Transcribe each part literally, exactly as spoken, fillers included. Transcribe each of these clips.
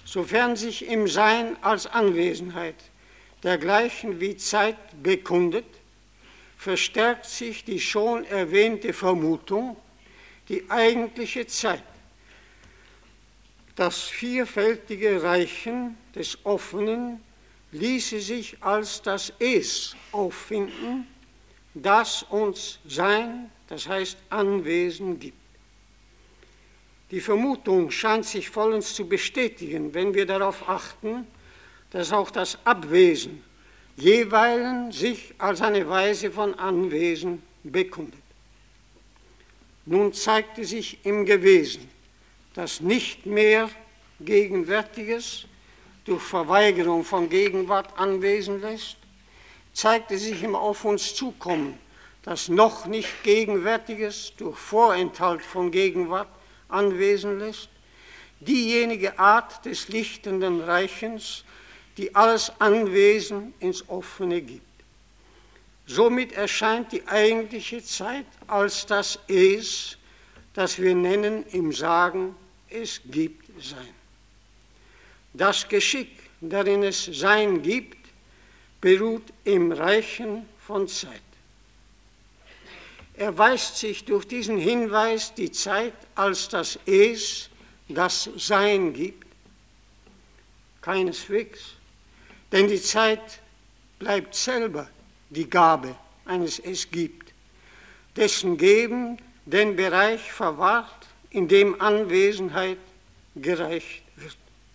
sofern sich im Sein als Anwesenheit dergleichen wie Zeit bekundet, verstärkt sich die schon erwähnte Vermutung, die eigentliche Zeit, das vielfältige Reichen des Offenen, ließe sich als das Es auffinden, das uns Sein, das heißt Anwesen, gibt. Die Vermutung scheint sich vollends zu bestätigen, wenn wir darauf achten, dass auch das Abwesen jeweilen sich als eine Weise von Anwesen bekundet. Nun zeigte sich im Gewesen, das nicht mehr Gegenwärtiges durch Verweigerung von Gegenwart anwesen lässt, zeigte sich im Auf uns zukommen, das noch nicht Gegenwärtiges durch Vorenthalt von Gegenwart anwesen lässt, diejenige Art des lichtenden Reichens, die alles Anwesen ins Offene gibt. Somit erscheint die eigentliche Zeit als das Es, das wir nennen im Sagen, es gibt Sein. Das Geschick, darin es Sein gibt, beruht im Reichen von Zeit. Erweist sich durch diesen Hinweis die Zeit als das Es, das Sein gibt? Keineswegs, denn die Zeit bleibt selber die Gabe eines Es gibt, dessen Geben den Bereich verwahrt, in dem Anwesenheit gereicht wird.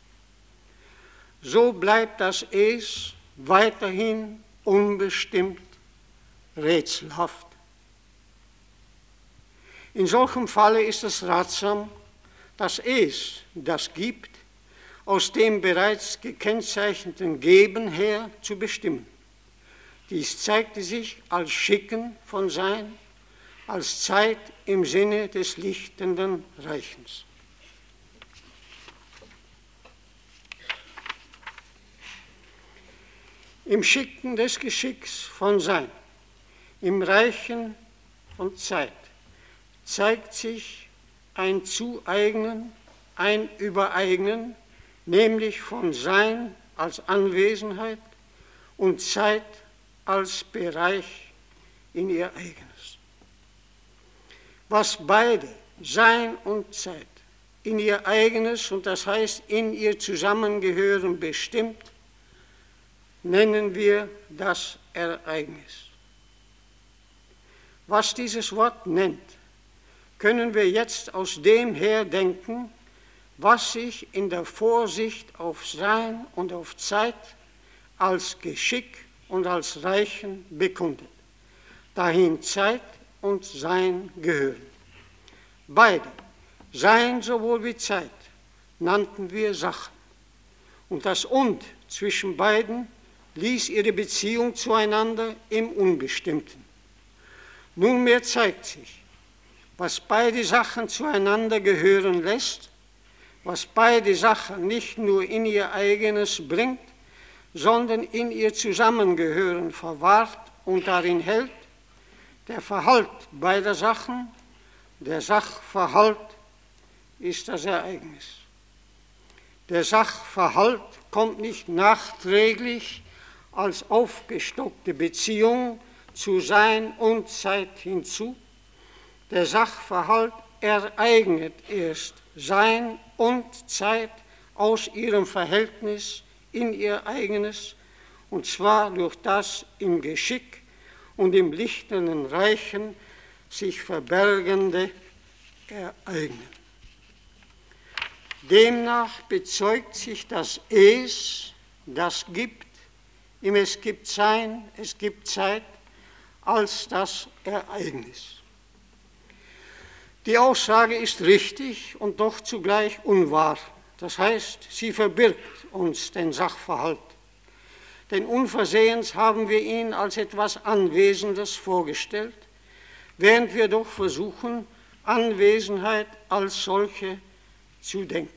So bleibt das Es weiterhin unbestimmt, rätselhaft. In solchem Falle ist es ratsam, das Es, das gibt, aus dem bereits gekennzeichneten Geben her zu bestimmen. Dies zeigte sich als Schicken von Sein, als Zeit im Sinne des lichtenden Reichens. Im Schicken des Geschicks von Sein, im Reichen von Zeit, zeigt sich ein Zueignen, ein Übereignen, nämlich von Sein als Anwesenheit und Zeit als Bereich in ihr Eigenes. Was beide, Sein und Zeit, in ihr Eigenes und das heißt in ihr Zusammengehören bestimmt, nennen wir das Ereignis. Was dieses Wort nennt, können wir jetzt aus dem her denken, was sich in der Vorsicht auf Sein und auf Zeit als Geschick und als Reichen bekundet, dahin Zeit und Sein gehören. Beide, Sein sowohl wie Zeit, nannten wir Sachen. Und das Und zwischen beiden ließ ihre Beziehung zueinander im Unbestimmten. Nunmehr zeigt sich, was beide Sachen zueinander gehören lässt, was beide Sachen nicht nur in ihr Eigenes bringt, sondern in ihr Zusammengehören verwahrt und darin hält, der Verhalt beider Sachen, der Sachverhalt ist das Ereignis. Der Sachverhalt kommt nicht nachträglich als aufgestockte Beziehung zu Sein und Zeit hinzu. Der Sachverhalt ereignet erst Sein und Zeit aus ihrem Verhältnis in ihr eigenes, und zwar durch das im Geschick und im lichtenden Reichen sich verbergende Ereignen. Demnach bezeugt sich das Es, das gibt, im Es gibt Sein, es gibt Zeit, als das Ereignis. Die Aussage ist richtig und doch zugleich unwahr. Das heißt, sie verbirgt uns den Sachverhalt. Denn unversehens haben wir ihn als etwas Anwesendes vorgestellt, während wir doch versuchen, Anwesenheit als solche zu denken.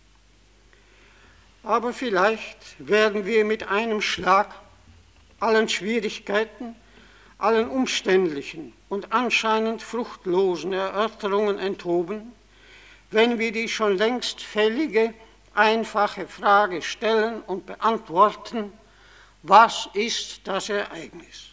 Aber vielleicht werden wir mit einem Schlag allen Schwierigkeiten, allen umständlichen und anscheinend fruchtlosen Erörterungen enthoben, wenn wir die schon längst fällige einfache Frage stellen und beantworten: Was ist das Ereignis?